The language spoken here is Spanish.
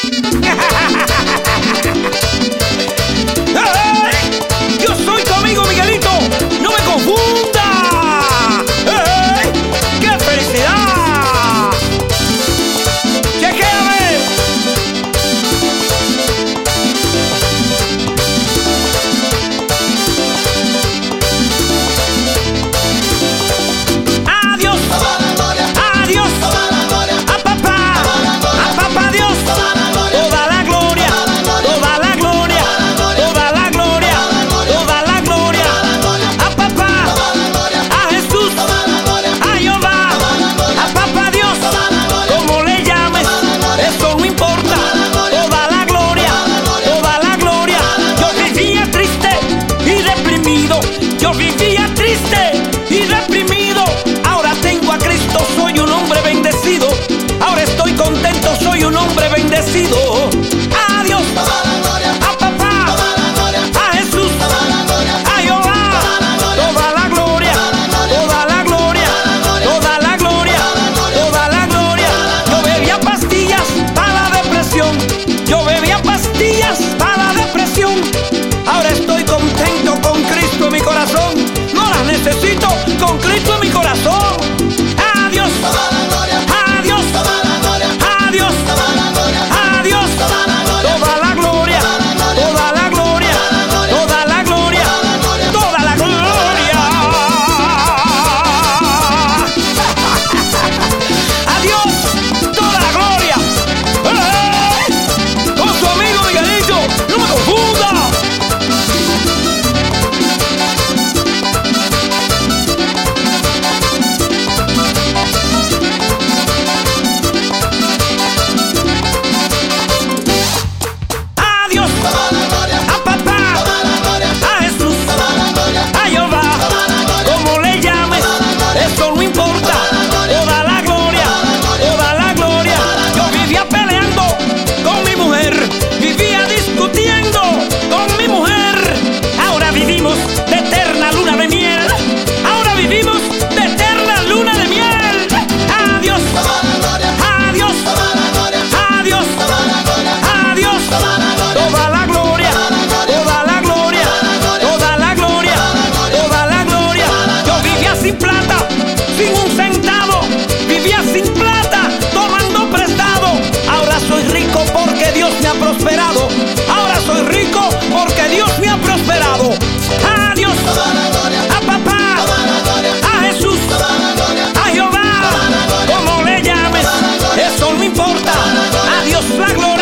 Yo soy tu amigo Miguelito, no me confunda. ¡Qué felicidad! ¡Chequéame! Adiós, adiós, a papá Dios, toda la gloria, toda la gloria, toda la gloria, toda la gloria, a papá, a Jesús, a Jehová, a papá Dios, como le llames, eso no importa, toda la gloria, toda la gloria. Yo vivía triste y deprimido, yo vivía triste y deprimido. Ahora tengo a Cristo, soy un hombre bendecido. Ahora estoy contento, soy un hombre bendecido. Adiós, a papá, a Jesús, a Jehová, toda la gloria, toda la gloria, toda la gloria, toda la gloria. Yo bebía pastillas para la depresión, yo bebía pastillas para la depresión. Ahora estoy contento con Cristo en mi corazón. No las necesito, con Cristo en mi corazón. Adiós, adiós, adiós, adiós, toda la gloria, toda la gloria, toda la gloria, toda la gloria. Adiós, toda la gloria. Con su amigo Miguelito, no me confunda. Adiós, a papá, a Jesús, a Jehová, como le llames, eso no importa, toda la gloria, toda la gloria. Yo vivía peleando con mi mujer, vivía discutiendo con mi mujer. Ahora vivimos de eterna luna de miel, ahora vivimos de eterna luna de miel. Adiós, adiós, adiós, adiós, toda la gloria, toda la gloria, toda la gloria, toda la gloria. Yo vivía sin plata, sin un centavo, vivía sin plata, tomando prestado. Ahora soy rico porque Dios me ha prosperado. Ahora soy rico porque Dios me ha prosperado. Adiós, a papá, a Jesús, a Jehová, como le llames, eso no importa. Adiós la gloria.